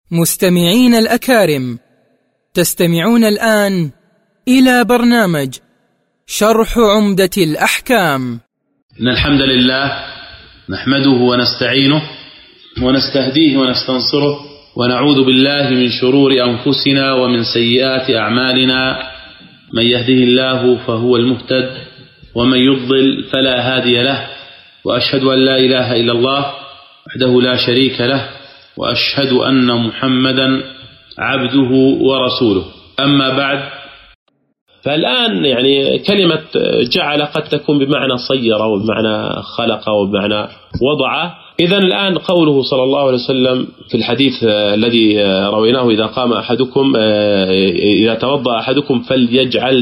مستمعين الأكارم، تستمعون الآن إلى برنامج شرح عمدة الأحكام. إن الحمد لله نحمده ونستعينه ونستهديه ونستنصره ونعوذ بالله من شرور أنفسنا ومن سيئات أعمالنا. من يهده الله فهو المهتد ومن يضلل فلا هادي له، وأشهد أن لا إله إلا الله وحده لا شريك له، وأشهد أن محمدا عبده ورسوله. أما بعد، فالآن يعني كلمة جعل قد تكون بمعنى صير وبمعنى خلق وبمعنى وضع. إذن الآن قوله صلى الله عليه وسلم في الحديث الذي رويناه: إذا قام أحدكم إذا توضأ أحدكم فليجعل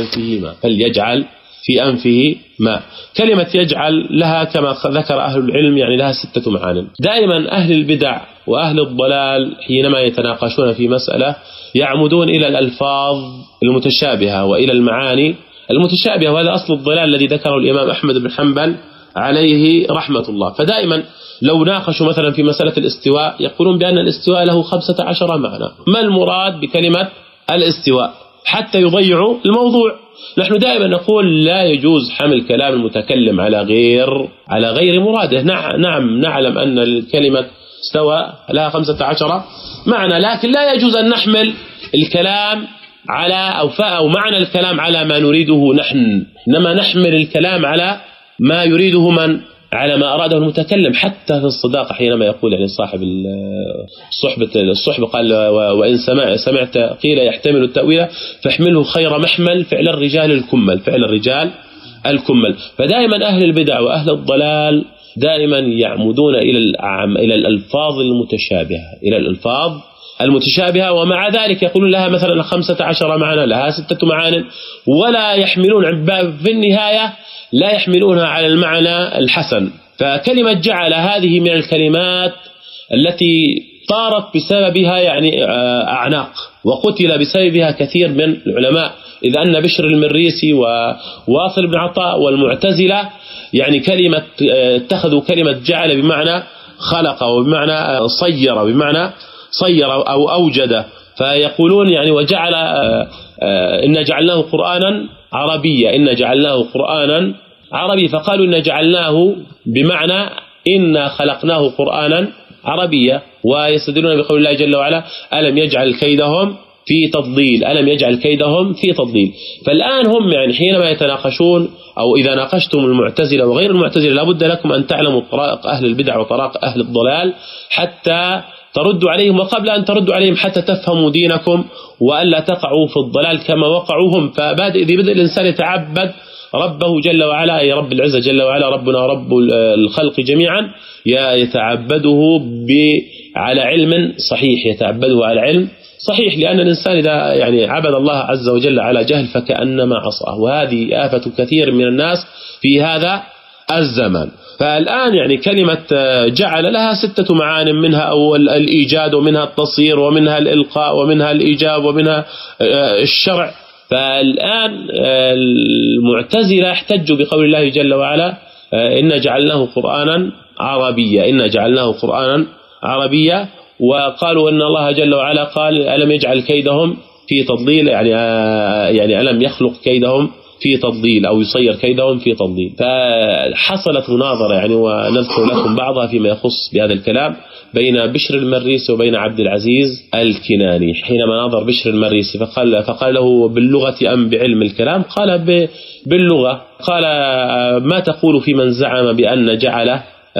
في أنفه ماء. كلمة يجعل لها كما ذكر أهل العلم يعني لها 6 معان. دائما أهل البدع وأهل الضلال حينما يتناقشون في مسألة يعمدون إلى الألفاظ المتشابهة وإلى المعاني المتشابهة، وهذا أصل الضلال الذي ذكره الإمام أحمد بن حنبل عليه رحمة الله. فدائما لو ناقشوا مثلا في مسألة الاستواء يقولون بأن الاستواء له 15 معنى. ما المراد بكلمة الاستواء حتى يضيعوا الموضوع؟ نحن دائما نقول لا يجوز حمل كلام المتكلم على غير مراده. نعم نعلم أن الكلمة استوى لها 15 معنى، لكن لا يجوز أن نحمل الكلام على أو معنى الكلام على ما نريده نحن، إنما نحمل الكلام على ما يريده على ما أراده المتكلم. حتى في الصداقة حينما يقول يعني صاحب الصحبة قال: وإن سمعت قيل يحتمل التأويل فاحمله خير محمل فعل الرجال الكمل. فدائما أهل البدع وأهل الضلال دائما يعمدون إلى الألفاظ المتشابهة، ومع ذلك يقولون لها مثلا 15 معنى، لها 6 معان، ولا يحملون في النهاية لا يحملونها على المعنى الحسن. فكلمة جعل هذه من الكلمات التي طارت بسببها يعني أعناق، وقتل بسببها كثير من العلماء، إذ أن بشر المريسي وواصل بن عطاء والمعتزلة يعني اتخذوا كلمة جعل بمعنى خلق وبمعنى صير أو أوجد. فيقولون يعني وجعل إن جعلناه قرآنا عربي، فقالوا إن جعلناه بمعنى إن خلقناه قرآنا عربيا، ويستدلون بقول الله جل وعلا: ألم يجعل كيدهم في تضليل. فالآن هم يعني حينما يتناقشون أو إذا ناقشتم المعتزلة وغير المعتزلة لابد لكم أن تعلموا طرائق أهل البدع وطرائق أهل الضلال حتى تردوا عليهم، وقبل أن تردوا عليهم حتى تفهموا دينكم وألا تقعوا في الضلال كما وقعوا هم. فإذا بدأ الإنسان يتعبد ربه جل وعلا، أي رب العزة جل وعلا ربنا رب الخلق جميعا، يتعبده على علم صحيح، لأن الإنسان إذا يعني عبد الله عز وجل على جهل فكأنما عصاه، وهذه آفة كثير من الناس في هذا الزمان. فالآن يعني كلمة جعل لها 6 معان، منها أول الإيجاد، ومنها التصير، ومنها الإلقاء، ومنها الإيجاب، ومنها الشرع. فالآن المعتزلة احتجوا بقول الله جل وعلا: إن جعلناه قرآنا عربيا، وقالوا إن الله جل وعلا قال: ألم يجعل كيدهم في تضليل، يعني ألم يخلق كيدهم في تضليل أو يصير كيدهم في تضليل. فحصلت مناظرة يعني، ونذكر لكم بعضها فيما يخص بهذا الكلام، بين بشر المريسي وبين عبد العزيز الكناني. حينما ناظر بشر المريسي فقال له: باللغة أم بعلم الكلام؟ قال: باللغة. قال: ما تقول في من زعم بأن جعل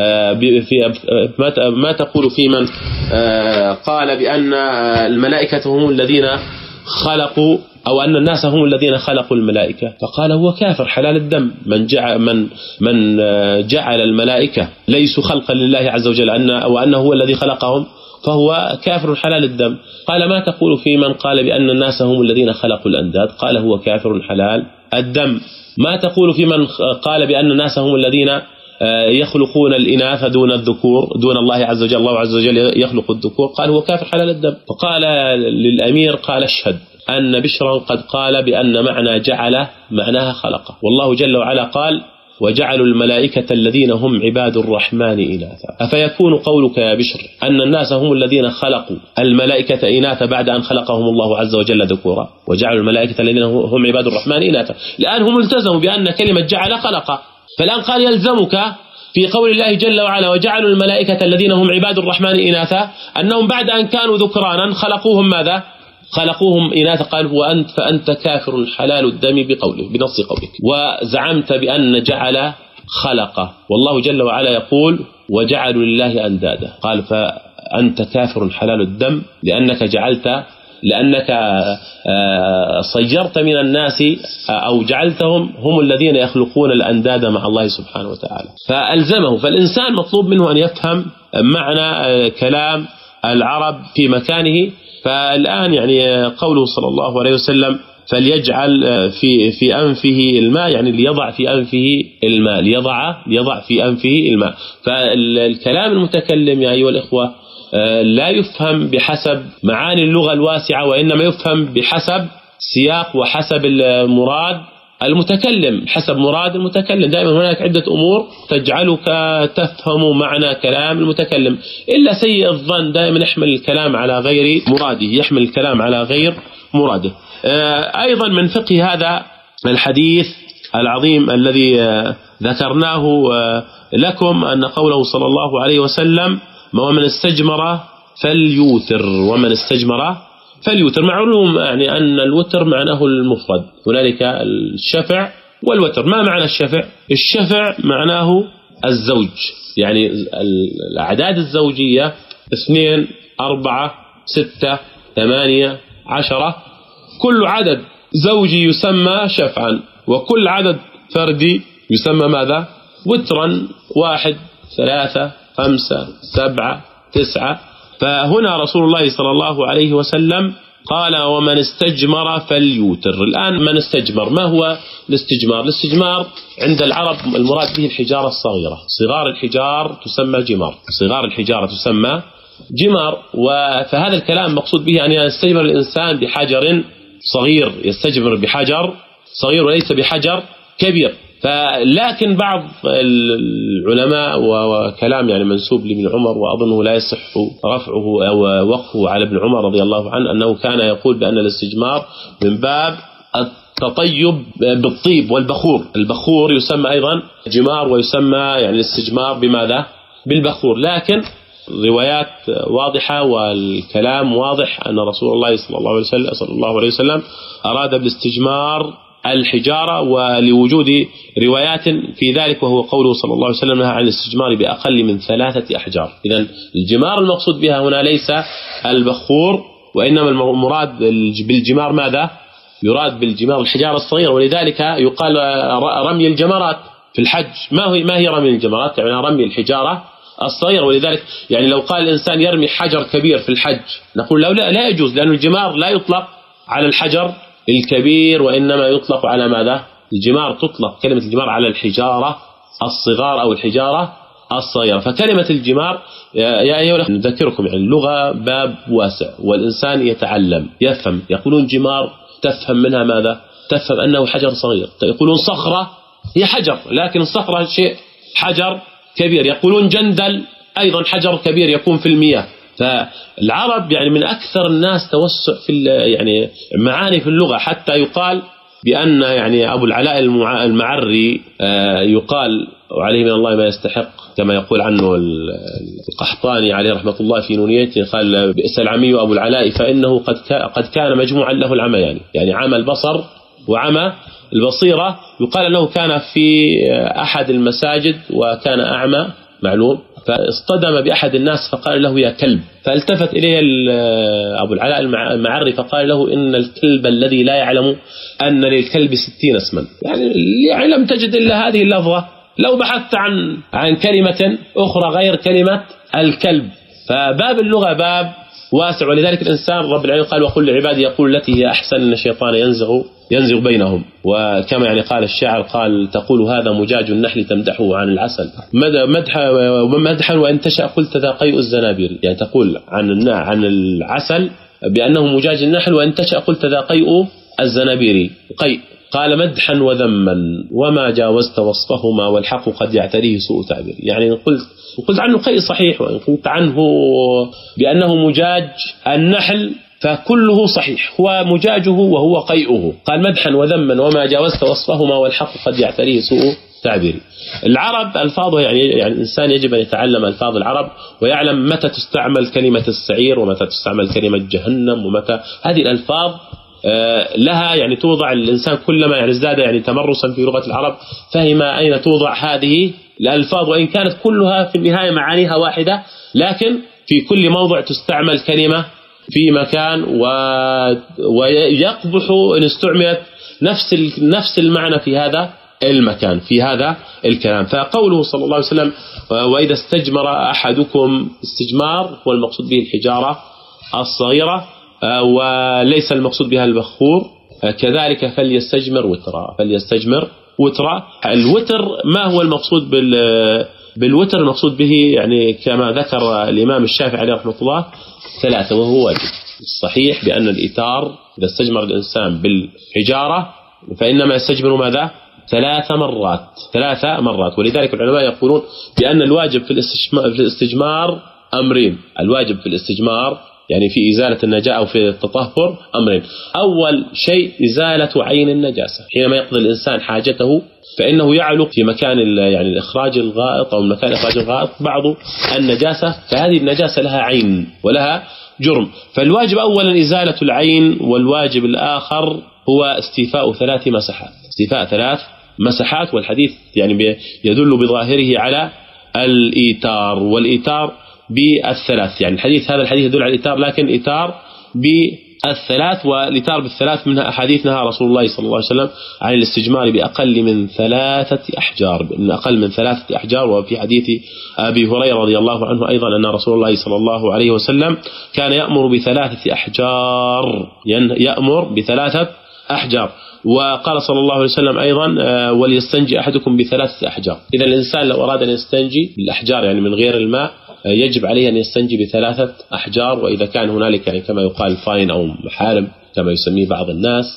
ما تقول في من قال بأن الملائكة هم الذين خلقوا، أو أن الناس هم الذين خلقوا الملائكة؟ فقال: هو كافر حلال الدم. من جعل الملائكة ليسوا خلقا لله عز وجل وأنه هو الذي خلقهم فهو كافر حلال الدم. قال: ما تقول في من قال بأن الناس هم الذين خلقوا الأنداد؟ قال: هو كافر حلال الدم. ما تقول في من قال بأن الناس هم الذين يخلقون الإناث دون الذكور، دون الله عز وجل، الله عز وجل يخلق الذكور؟ قال: هو كافر حلال الدم. فقال للأمير: قال: اشهد أن بشرا قد قال بأن معنى جعل معناها خلقه، والله جل وعلا قال: وجعلوا الملائكة الذين هم عباد الرحمن إناثا. أفيكون قولك يا بشر أن الناس هم الذين خلقوا الملائكة إناثا بعد أن خلقهم الله عز وجل ذكورا؟ وجعلوا الملائكة الذين هم عباد الرحمن إناثا. الآن هم التزموا بأن كلمة جعل خلق، فالآن قال يلزمك في قول الله جل وعلا وجعلوا الملائكة الذين هم عباد الرحمن إناثا أنهم بعد أن كانوا ذكرانا خلقوهم ماذا؟ خلقوهم إناثا. قال فأنت كافر حلال الدم بقوله بنص قولك، وزعمت بأن جعل خلق، والله جل وعلا يقول وجعلوا لله أندادا. قال فأنت كافر حلال الدم لأنك صيرت من الناس أو جعلتهم هم الذين يخلقون الأنداد مع الله سبحانه وتعالى. فألزمه. فالإنسان مطلوب منه أن يفهم معنى كلام العرب في مكانه. فالآن يعني قوله صلى الله عليه وسلم فليجعل في أنفه الماء، يعني ليضع في أنفه الماء، ليضع في أنفه الماء. فالكلام المتكلم يا أيها الإخوة لا يفهم بحسب معاني اللغة الواسعة، وإنما يفهم بحسب سياق وحسب المراد المتكلم، حسب مراد المتكلم. دائما هناك عدة أمور تجعلك تفهم معنى كلام المتكلم، إلا سيء الظن دائما يحمل الكلام على غير مراده، أيضا من فقه هذا الحديث العظيم الذي ذكرناه لكم أن قوله صلى الله عليه وسلم ومن استجمر فليوتر. معلوم يعني أن الوتر معناه المفرد، هنالك الشفع والوتر. ما معنى الشفع؟ الشفع معناه الزوج، يعني الأعداد الزوجية 2 4 6 8 10، كل عدد زوجي يسمى شفعا، وكل عدد فردي يسمى ماذا؟ وترا. 1 3 5 7 9. فهنا رسول الله صلى الله عليه وسلم قال ومن استجمر فليوتر. الآن من استجمر، ما هو الاستجمار؟ الاستجمار عند العرب المراد به الحجارة الصغيرة، صغار الحجار تسمى جمار، صغار الحجارة تسمى جمار. فهذا الكلام مقصود به أن يستجمر الإنسان بحجر صغير، يستجمر بحجر صغير وليس بحجر كبير. لكن بعض العلماء وكلام يعني منسوب لابن عمر وأظنه لا يصح رفعه أو وقفه على ابن عمر رضي الله عنه، أنه كان يقول بأن الاستجمار من باب التطيب بالطيب والبخور. البخور يسمى أيضا جمار، ويسمى يعني الاستجمار بماذا؟ بالبخور. لكن الروايات واضحة والكلام واضح أن رسول الله صلى الله عليه وسلم أراد بالاستجمار الحجارة، ولوجود روايات في ذلك، وهو قوله صلى الله عليه وسلم عن الاستجمار بأقل من 3 أحجار. إذن الجمار المقصود بها هنا ليس البخور، وإنما المراد بالجمار ماذا؟ يراد بالجمار الحجارة الصغيرة. ولذلك يقال رمي الجمرات في الحج. ما هي رمي الجمرات؟ يعني رمي الحجارة الصغيرة. ولذلك يعني لو قال الإنسان يرمي حجر كبير في الحج نقول لا يجوز، لأن الجمار لا يطلق على الحجر الكبير، وإنما يطلق على ماذا؟ الجمار تطلق كلمة الجمار على الحجارة الصغار أو الحجارة الصغيرة. فكلمة الجمار يا أيها نذكركم يعني اللغة باب واسع، والإنسان يتعلم يفهم. يقولون جمار تفهم منها ماذا؟ تفهم أنه حجر صغير. يقولون صخرة هي حجر، لكن الصخرة شيء حجر كبير. يقولون جندل أيضا حجر كبير يكون في المياه. فالعرب يعني من أكثر الناس توسع في يعني معاني في اللغة، حتى يقال بأن يعني أبو العلاء المعري يقال وعليه من الله ما يستحق، كما يقول عنه القحطاني عليه رحمة الله في نونيته، قال بئس العمي أبو العلاء فإنه قد كان مجموعا له العميان، يعني عمى البصر وعمى البصيرة. يقال أنه كان في أحد المساجد وكان أعمى معلوم، فاصطدم بأحد الناس فقال له يا كلب، فالتفت إليه أبو العلاء المعري فقال له إن الكلب الذي لا يعلم أن للكلب 60 اسما. يعني لم تجد إلا هذه اللفظة، لو بحثت عن كلمة أخرى غير كلمة الكلب. فباب اللغة باب واسع، ولذلك الإنسان رب العالمين قال وقل لعبادي يقول التي هي أحسن إن الشيطان ينزغ بينهم. وكما يعني قال الشاعر قال تقول هذا مجاج النحل تمدحه عن العسل مدحا وإن تشاء قلت ذا قيء الزنابير، يعني تقول عن العسل بأنه مجاج النحل، وإن تشاء قلت ذا قيء الزنابير. قال مدحا وذما وما جاوزت وصفهما والحق قد يعتريه سوء تعبير. يعني قلت عنه قيء صحيح، وإن قلت عنه بأنه مجاج النحل فكله صحيح، هو مجاجه وهو قيئه. قال مدحا وذما وما جاوزت وصفهما والحق قد يعتريه سوء تعبير. العرب ألفاظه يعني الإنسان يجب أن يتعلم ألفاظ العرب ويعلم متى تستعمل كلمة السعير ومتى تستعمل كلمة جهنم، ومتى هذه الألفاظ لها يعني توضع الإنسان كلما يعني ازداد يعني تمرسا في لغة العرب فهم أين توضع هذه الألفاظ، وإن كانت كلها في النهاية معانيها واحدة، لكن في كل موضع تستعمل كلمة في مكان ويقبح إن استعملت نفس المعنى في هذا المكان في هذا الكلام. فقوله صلى الله عليه وسلم وإذا استجمر أحدكم، استجمار هو المقصود به الحجارة الصغيرة وليس المقصود بها البخور، كذلك فليستجمر وترا. الوتر ما هو المقصود بالوتر؟ المقصود به يعني كما ذكر الإمام الشافعي عليه رحمة الله 3، وهو واجب. الصحيح بأن الإيتار إذا استجمر الإنسان بالحجارة فإنما يستجمر ماذا؟ 3 مرات. ولذلك العلماء يقولون بأن الواجب في الاستجمار أمرين. الواجب في الاستجمار يعني في إزالة النجاسة أو في التطهر أمرين. أول شيء إزالة عين النجاسة، حينما يقضي الإنسان حاجته فإنه يعلق في مكان يعني الإخراج الغائط أو مكان إخراج الغائط بعض النجاسة، فهذه النجاسة لها عين ولها جرم، فالواجب أولا إزالة العين، والواجب الآخر هو استيفاء 3 مسحات. والحديث يعني يدل بظاهره على الإيتار، والإيتار بالثلاث، يعني هذا الحديث يدل على الإيتار، لكن إيتار بالثلاث، والإيتار بالثلاث منها أحاديث نهى رسول الله صلى الله عليه وسلم عن الاستجمار بأقل من 3 أحجار، أقل من 3 أحجار. وفي حديث أبي هريرة رضي الله عنه أيضا أن رسول الله صلى الله عليه وسلم كان يأمر ب3 أحجار، ب3 أحجار. وقال صلى الله عليه وسلم أيضا وليستنجي أحدكم ب3 أحجار. إذا الإنسان لو أراد أن يستنجي بالأحجار يعني من غير الماء يجب عليه أن يستنجي ب3 أحجار، وإذا كان هنالك يعني كما يقال فاين أو محارم كما يسميه بعض الناس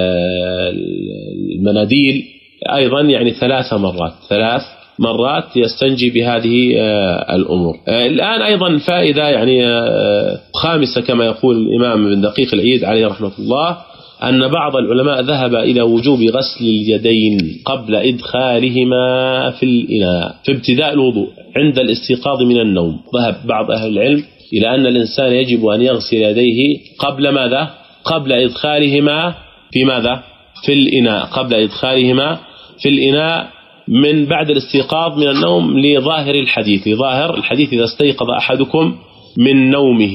المناديل أيضا يعني 3 مرات يستنجي بهذه الأمور. الآن أيضا فائدة يعني خامسة كما يقول الإمام ابن دقيق العيد عليه رحمة الله، أن بعض العلماء ذهب إلى وجوب غسل اليدين قبل إدخالهما في الإناء في ابتداء الوضوء عند الاستيقاظ من النوم. ذهب بعض أهل العلم إلى أن الإنسان يجب أن يغسل يديه قبل ماذا؟ قبل إدخالهما في ماذا؟ في الإناء، قبل إدخالهما في الإناء من بعد الاستيقاظ من النوم، لظاهر الحديث إذا استيقظ أحدكم من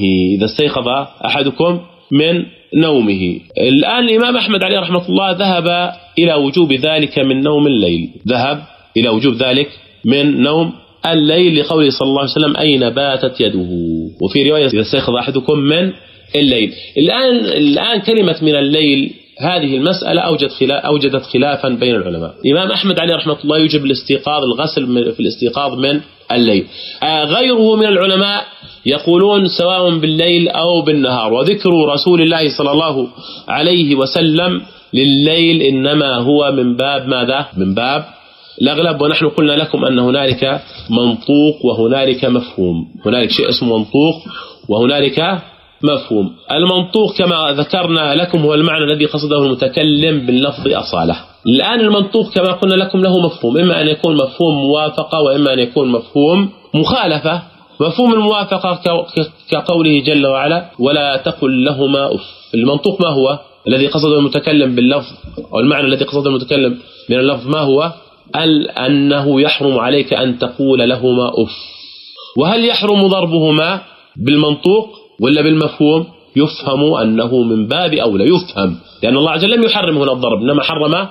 نومه. الآن الإمام أحمد عليه رحمة الله ذهب إلى وجوب ذلك من نوم الليل، لقوله صلى الله عليه وسلم أين باتت يده، وفي رواية إذا استيقظ أحدكم من الليل. الآن كلمة من الليل هذه المسألة أوجدت خلافا بين العلماء. الإمام أحمد عليه رحمة الله يجب الغسل في الاستيقاظ من الليل، غيره من العلماء يقولون سواء بالليل أو بالنهار، وذكر رسول الله صلى الله عليه وسلم لليل إنما هو من باب ماذا؟ من باب الأغلب. ونحن قلنا لكم أن هنالك منطوق وهنالك مفهوم، هنالك شيء اسمه منطوق وهنالك مفهوم. المنطوق كما ذكرنا لكم هو المعنى الذي قصده المتكلم باللفظ أصالة. الآن المنطوق كما قلنا لكم له مفهوم، إما أن يكون مفهوم موافقة وإما أن يكون مفهوم مخالفة. مفهوم الموافقة كقوله جل وعلا ولا تقل لهما أف. المنطوق ما هو؟ الذي قصده المتكلم باللفظ، أو المعنى الذي قصده المتكلم من اللفظ ما هو؟ أنه يحرم عليك أن تقول لهما أف. وهل يحرم ضربهما بالمنطوق ولا بالمفهوم؟ يفهم أنه من باب أولى، يفهم، لأن الله عز وجل لم يحرم هنا الضرب، إنما حرم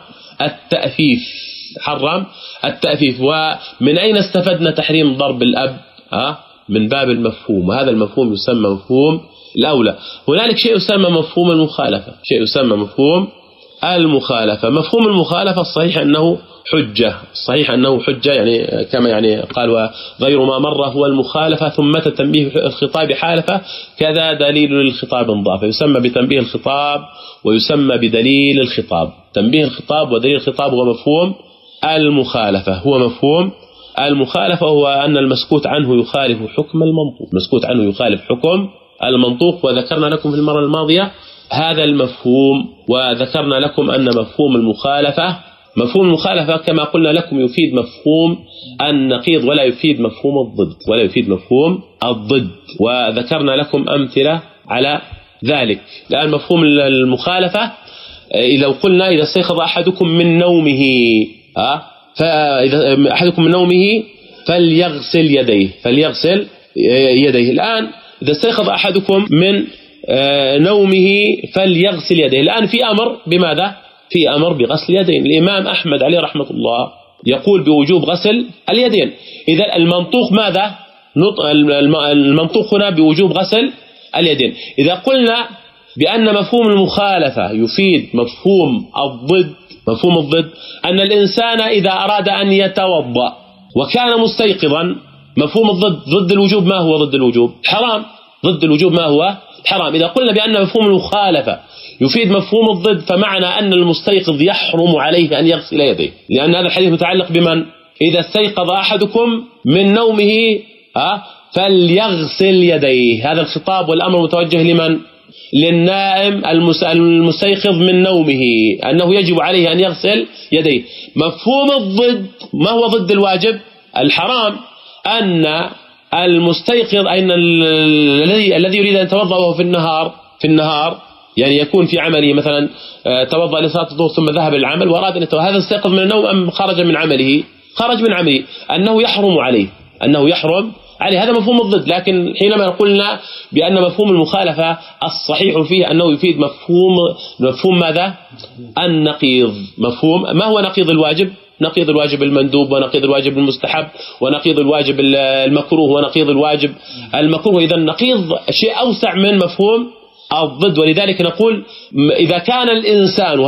التأفيف. ومن أين استفدنا تحريم ضرب الأب؟ من باب المفهوم، وهذا المفهوم يسمى مفهوم الأولى. هنالك شيء يسمى مفهوم المخالفة، شيء يسمى مفهوم المخالفة. مفهوم المخالفة الصحيح أنه حجة، الصحيح أنه حجة، يعني كما يعني قال وغير ما مر هو المخالفة ثم تنبيه الخطاب حالفة كذا دليل للخطاب انضاف، يسمى بتنبيه الخطاب ويسمى بدليل الخطاب. تنبيه الخطاب ودليل الخطاب هو مفهوم المخالفة، هو مفهوم المخالفة، هو أن المسكوت عنه يخالف حكم المنطوق، المسكوت عنه يخالف حكم المنطوق. وذكرنا لكم في المرة الماضية هذا المفهوم، وذكرنا لكم أن مفهوم المخالفة كما قلنا لكم يفيد مفهوم النقيض ولا يفيد مفهوم الضد، وذكرنا لكم أمثلة على ذلك. الآن مفهوم المخالفة، إذا قلنا إذا استيقظ أحدكم من نومه فإذا أحدكم من نومه فليغسل يديه. الآن إذا استيقظ أحدكم من نومه فليغسل يديه، الآن في أمر بماذا؟ في أمر بغسل اليدين. الإمام أحمد عليه رحمة الله يقول بوجوب غسل اليدين. إذا المنطوق ماذا؟ المنطوق هنا بوجوب غسل اليدين. إذا قلنا بأن مفهوم المخالفة يفيد مفهوم الضد، أن الإنسان إذا أراد أن يتوضأ وكان مستيقظا، مفهوم ضد الوجوب ما هو؟ ضد الوجوب حرام. ضد الوجوب ما هو؟ حرام. إذا قلنا بأن مفهوم المخالفة يفيد مفهوم الضد، فمعنى أن المستيقظ يحرم عليه أن يغسل يديه، لأن هذا الحديث متعلق بمن؟ إذا استيقظ أحدكم من نومه فليغسل يديه. هذا الخطاب والأمر متوجه لمن؟ للنائم المستيقظ من نومه، أنه يجب عليه أن يغسل يديه. مفهوم الضد ما هو ضد الواجب؟ الحرام. أن المستيقظ الذي يريد أن يتوضأ وهو في النهار يعني يكون في عمله، مثلا توضأ لصلاة الظهر ثم ذهب للعمل وأراد أن يتوضأ، هذا استيقظ من النوم أم خرج من عمله؟ أنه يحرم عليه، هذا مفهوم الضد. لكن حينما قلنا بأن مفهوم المخالفة الصحيح فيه أنه يفيد مفهوم ماذا؟ النقيض. مفهوم ما هو نقيض الواجب؟ نقيض الواجب المندوب، ونقيض الواجب المستحب، ونقيض الواجب المكروه، ونقيض الواجب المكروه. إذا النقيض شيء أوسع من مفهوم الضد. ولذلك نقول إذا كان الإنسان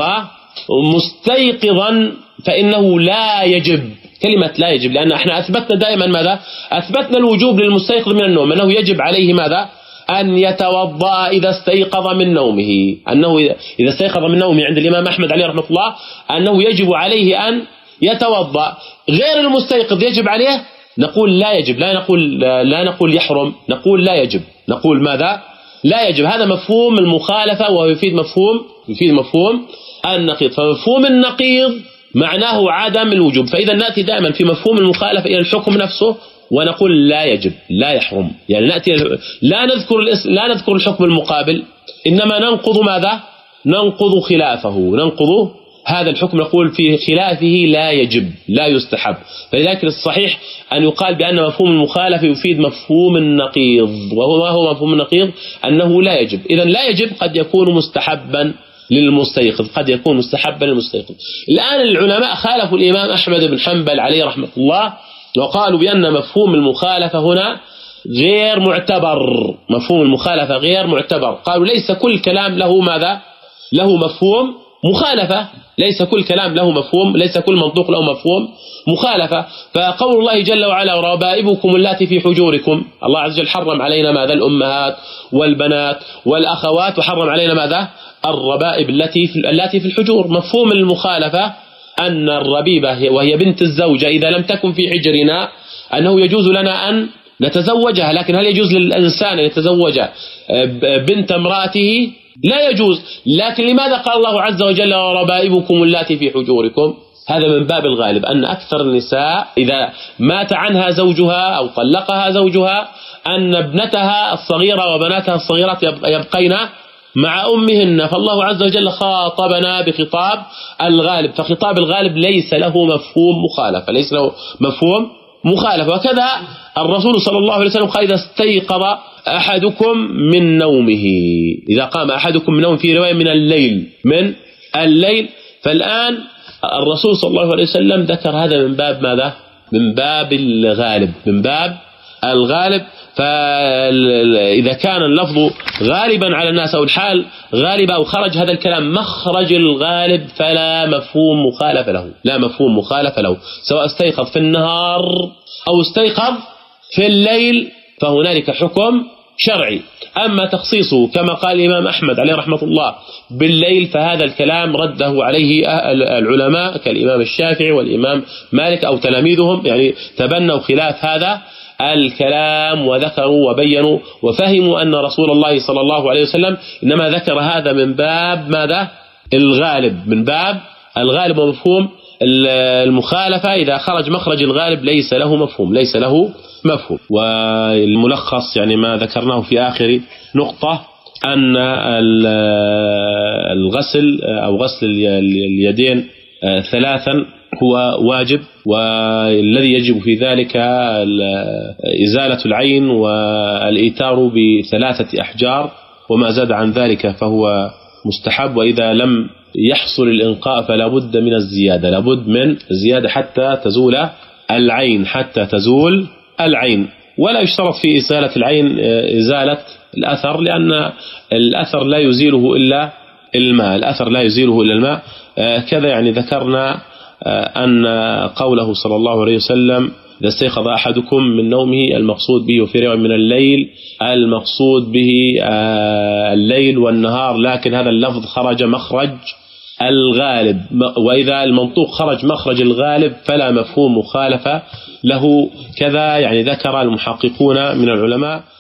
مستيقظا فإنه لا يجب، كلمة لا يجب، لأن احنا أثبتنا دائما ماذا؟ أثبتنا الوجوب للمستيقظ من النوم، أنه يجب عليه ماذا؟ أن يتوضأ إذا استيقظ من نومه، أنه إذا استيقظ من نومه عند الإمام أحمد عليه رحمة الله أنه يجب عليه أن يتوضأ. غير المستيقظ يجب عليه؟ نقول لا يجب، لا نقول يحرم، نقول لا يجب، نقول ماذا؟ لا يجب. هذا مفهوم المخالفة، وهو يفيد مفهوم النقيض. فمفهوم النقيض معناه عدم الوجوب. فإذا نأتي دائما في مفهوم المخالفة إلى الحكم نفسه ونقول لا يجب، لا يحرم، يعني نأتي لا نذكر الحكم المقابل، إنما ننقض ماذا؟ ننقض خلافه، ننقض هذا الحكم، نقول في خلافه لا يجب، لا يستحب. فلذلك الصحيح أن يقال بأن مفهوم المخالفة يفيد مفهوم النقيض. وهو ما هو مفهوم النقيض؟ أنه لا يجب. إذن لا يجب قد يكون مستحبا للمستيقظ، الآن العلماء خالفوا الإمام أحمد بن حنبل عليه رحمة الله، وقالوا بأن مفهوم المخالفة هنا غير معتبر. مفهوم المخالفة غير معتبر. قالوا ليس كل كلام له ماذا؟ له مفهوم مخالفة، ليس كل كلام له مفهوم، ليس كل منطوق له مفهوم مخالفة. فقول الله جل وعلا وربائبكم اللاتي في حجوركم، الله عز وجل حرم علينا ماذا؟ الأمهات والبنات والأخوات، وحرم علينا ماذا؟ الربائب التي في الحجور. مفهوم المخالفة أن الربيبة وهي بنت الزوجة إذا لم تكن في حجرنا أنه يجوز لنا أن نتزوجها، لكن هل يجوز للإنسان أن يتزوج بنت امرأته؟ لا يجوز. لكن لماذا قال الله عز وجل وربائبكم اللاتي في حجوركم؟ هذا من باب الغالب أن أكثر النساء إذا مات عنها زوجها أو طلقها زوجها أن ابنتها الصغيرة وبناتها الصغيرات يبقين مع أمهن. فالله عز وجل خاطبنا بخطاب الغالب، فخطاب الغالب ليس له مفهوم مخالفة. وكذا الرسول صلى الله عليه وسلم قال إذا استيقظ أحدكم من نومه، إذا قام أحدكم من نومه، في رواية من الليل. فالآن الرسول صلى الله عليه وسلم ذكر هذا من باب ماذا؟ من باب الغالب، فإذا كان اللفظ غالبا على الناس أو الحال غالبة أو خرج هذا الكلام مخرج الغالب فلا مفهوم مخالف له، لا مفهوم مخالف له، سواء استيقظ في النهار أو استيقظ في الليل فهنالك حكم شرعي. أما تخصيصه كما قال الإمام أحمد عليه رحمة الله بالليل فهذا الكلام رده عليه العلماء كالإمام الشافعي والإمام مالك أو تلاميذهم، يعني تبنوا خلاف هذا الكلام وذكروا وبينوا وفهموا أن رسول الله صلى الله عليه وسلم إنما ذكر هذا من باب ماذا؟ الغالب، من باب الغالب ومفهوم المخالفة إذا خرج مخرج الغالب ليس له مفهوم، ليس له مفهوم. والملخص يعني ما ذكرناه في آخر نقطة أن الغسل أو غسل اليدين ثلاثا هو واجب، والذي يجب في ذلك إزالة العين والإيتار ب3 أحجار، وما زاد عن ذلك فهو مستحب. وإذا لم يحصل الإنقاء فلا بد من الزيادة، لا بد من الزيادة حتى تزول العين، حتى تزول العين. ولا يشترط في إزالة العين إزالة الأثر، لأن الأثر لا يزيله إلا الماء، الأثر لا يزيله إلا الماء. كذا يعني ذكرنا أن قوله صلى الله عليه وسلم إذا استيقظ أحدكم من نومه المقصود به وفي رواية من الليل، المقصود به الليل والنهار، لكن هذا اللفظ خرج مخرج الغالب، وإذا المنطوق خرج مخرج الغالب فلا مفهوم مخالفة له. كذا يعني ذكر المحققون من العلماء